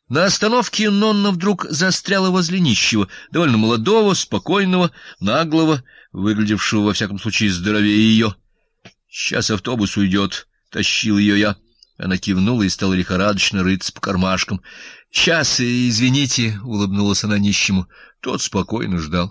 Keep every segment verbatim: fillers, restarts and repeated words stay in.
На остановке Нонна вдруг застряла возле нищего, довольно молодого, спокойного, наглого, выглядевшего во всяком случае здоровее ее. «Сейчас автобус уйдет», — тащил ее я. Она кивнула и стала лихорадочно рыться по кармашкам. «Сейчас, извините», — улыбнулась она нищему. Тот спокойно ждал.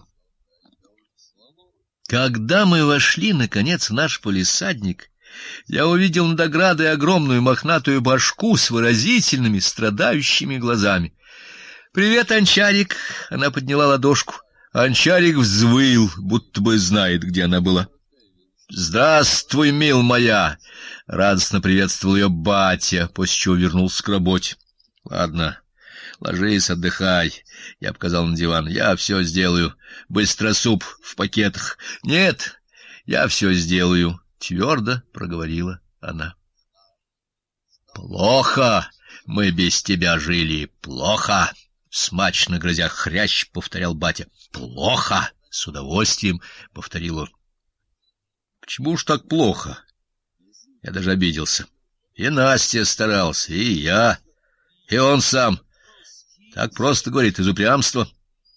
Когда мы вошли, наконец, в наш палисадник, я увидел над оградой огромную мохнатую башку с выразительными, страдающими глазами. «Привет, Анчарик!» — она подняла ладошку. Анчарик взвыл, будто бы знает, где она была. «Здравствуй, мил моя!» — радостно приветствовал ее батя, после чего вернулся к работе. «Ладно, ложись, отдыхай», — я показал на диван. «Я все сделаю. Быстро суп в пакетах». «Нет, я все сделаю», — твердо проговорила она. «Плохо мы без тебя жили, плохо», — смачно грозя хрящ повторял батя. «Плохо», — с удовольствием повторил он. «Почему уж так плохо?» Я даже обиделся. И Настя старался, и я, и он сам. Так просто, говорит, из упрямства.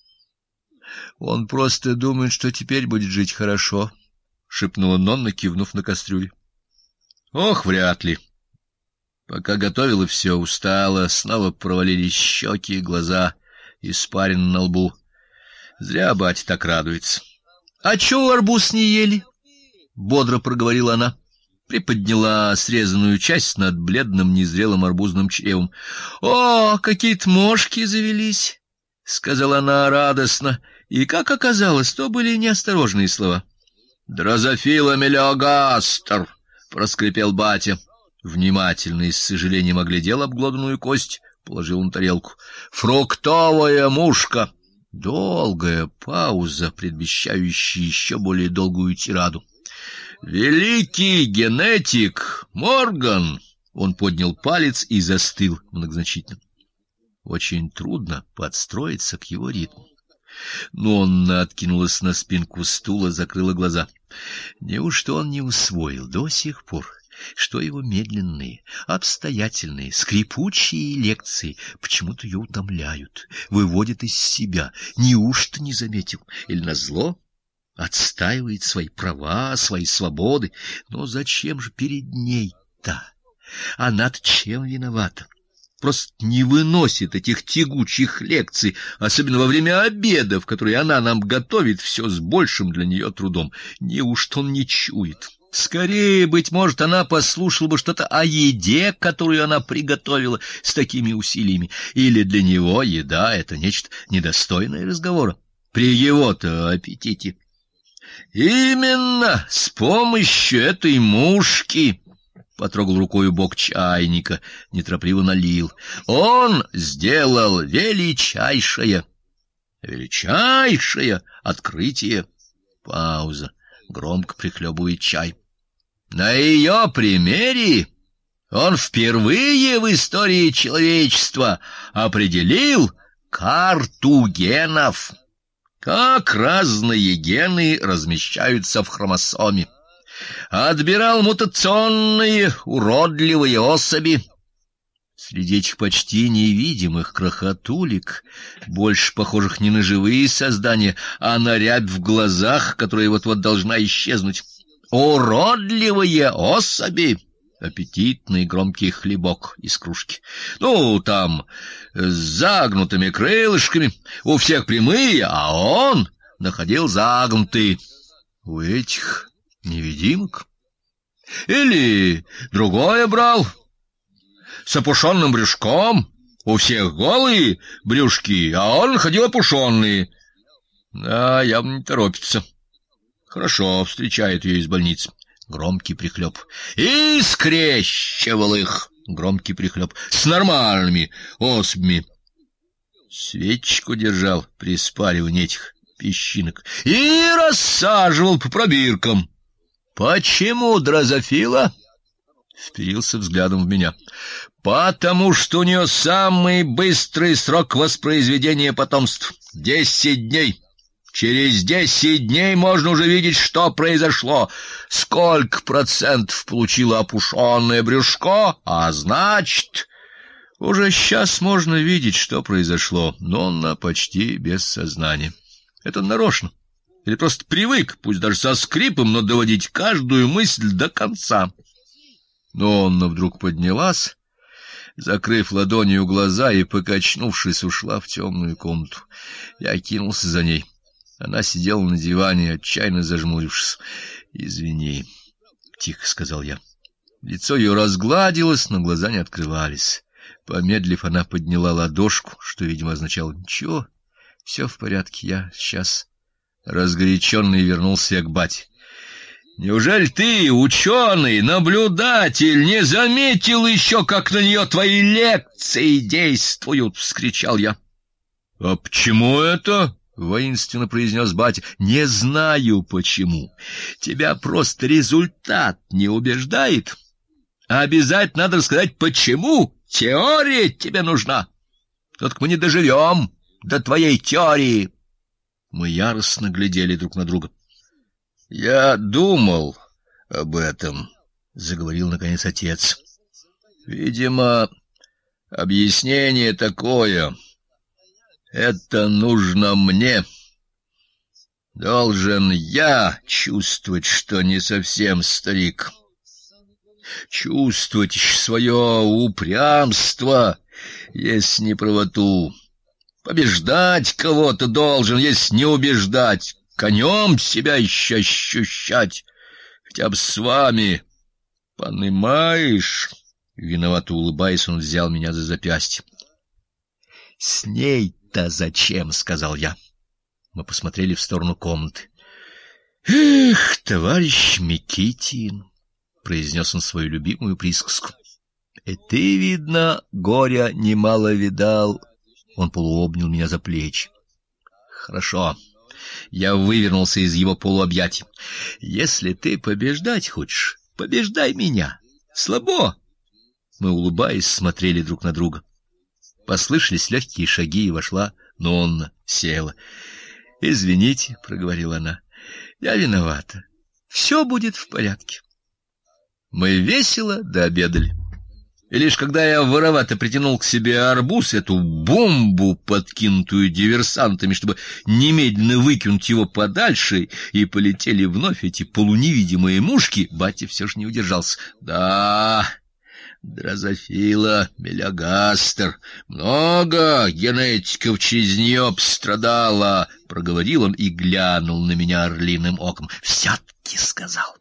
«Он просто думает, что теперь будет жить хорошо», — шепнула Нонна, кивнув на кастрюлю. «Ох, вряд ли». Пока готовила все, устала, снова провалились щеки и глаза, испарина на лбу. Зря батя так радуется. «А чего арбуз не ели?» — бодро проговорила она. Приподняла срезанную часть над бледным незрелым арбузным чревом. «О, какие-то мошки завелись!» — сказала она радостно. И, как оказалось, то были неосторожные слова. «Дрозофила мелиогастер!» — проскрипел батя. Внимательно и с сожалением оглядел обглоданную кость, положил на тарелку. «Фруктовая мушка!» Долгая пауза, предвещающая еще более долгую тираду. «Великий генетик Морган!» Он поднял палец и застыл многозначительно. Очень трудно подстроиться к его ритму. Но он откинулась на спинку стула, закрыла глаза. Неужто он не усвоил до сих пор, что его медленные, обстоятельные, скрипучие лекции почему-то ее утомляют, выводят из себя? Неужто не заметил? Или назло? Отстаивает свои права, свои свободы. Но зачем же перед ней-то? Она-то чем виновата? Просто не выносит этих тягучих лекций, особенно во время обеда, в которые она нам готовит все с большим для нее трудом. Неужто он не чует? Скорее, быть может, она послушала бы что-то о еде, которую она приготовила с такими усилиями. Или для него еда — это нечто недостойное разговора при его-то аппетите. «Именно с помощью этой мушки», — потрогал рукою бок чайника, неторопливо налил, — «он сделал величайшее, величайшее открытие». Пауза. Громко прихлебывает чай. «На ее примере он впервые в истории человечества определил карту генов, как разные гены размещаются в хромосоме. Отбирал мутационные уродливые особи. Среди этих почти невидимых крохотулек, больше похожих не на живые создания, а на рябь в глазах, которая вот-вот должна исчезнуть. Уродливые особи!» Аппетитный громкий хлебок из кружки. «Ну, там, с загнутыми крылышками, у всех прямые, а он находил загнутые. У этих невидимок. Или другое брал, с опушенным брюшком, у всех голые брюшки, а он находил опушенные. Да, явно не торопится. Хорошо встречает ее из больницы». Громкий прихлеб. «И скрещивал их», громкий прихлеб, «с нормальными особями». Свечку держал при спаривании этих песчинок и рассаживал по пробиркам. «Почему дрозофила?» Вперился взглядом в меня. «Потому что у нее самый быстрый срок воспроизведения потомств — десять дней. Через десять дней можно уже видеть, что произошло, сколько процентов получило опушенное брюшко, а значит, Уже сейчас можно видеть, что произошло, но он почти без сознания. Это он нарочно. Или просто привык, пусть даже со скрипом, но доводить каждую мысль до конца. Но Анна вдруг поднялась, закрыв ладонью глаза и, покачнувшись, ушла в темную комнату. Я кинулся за ней. Она сидела на диване, отчаянно зажмурившись. «Извини», — тихо сказал я. Лицо ее разгладилось, но глаза не открывались. Помедлив, она подняла ладошку, что, видимо, означало: «Ничего, все в порядке, я сейчас». Разгоряченный вернулся я к бате. «Неужели ты, ученый, наблюдатель, не заметил еще, как на нее твои лекции действуют?» — вскричал я. «А почему это?» — воинственно произнес батя. «Не знаю почему. Тебя просто результат не убеждает. А обязательно надо рассказать, почему. Теория тебе нужна. Только мы не доживем до твоей теории». Мы яростно глядели друг на друга. — Я думал об этом, — заговорил наконец отец. — Видимо, объяснение такое. Это нужно мне. Должен я чувствовать, что не совсем старик. Чувствовать свое упрямство, если не правоту. Побеждать кого-то должен, если не убеждать. Конем себя еще ощущать. Хотя бы с вами. Понимаешь? Виновато улыбаясь, он взял меня за запястье. — С ней-то зачем? — сказал я. Мы посмотрели в сторону комнаты. — Эх, товарищ Микитин! — произнес он свою любимую присказку. — И ты, видно, горя немало видал. Он полуобнял меня за плечи. Хорошо. Я вывернулся из его полуобъятий. Если ты побеждать хочешь, побеждай меня. Слабо. Мы, улыбаясь, смотрели друг на друга. Послышались легкие шаги, и вошла Нонна, села. — Извините, — проговорила она, — я виновата. Все будет в порядке. Мы весело дообедали. И лишь когда я воровато притянул к себе арбуз, эту бомбу, подкинутую диверсантами, чтобы немедленно выкинуть его подальше, и полетели вновь эти полуневидимые мушки, батя все же не удержался. — Да, дрозофила, мелиогастер, много генетиков через нее пострадало, — проговорил он и глянул на меня орлиным оком. — Все-таки сказал.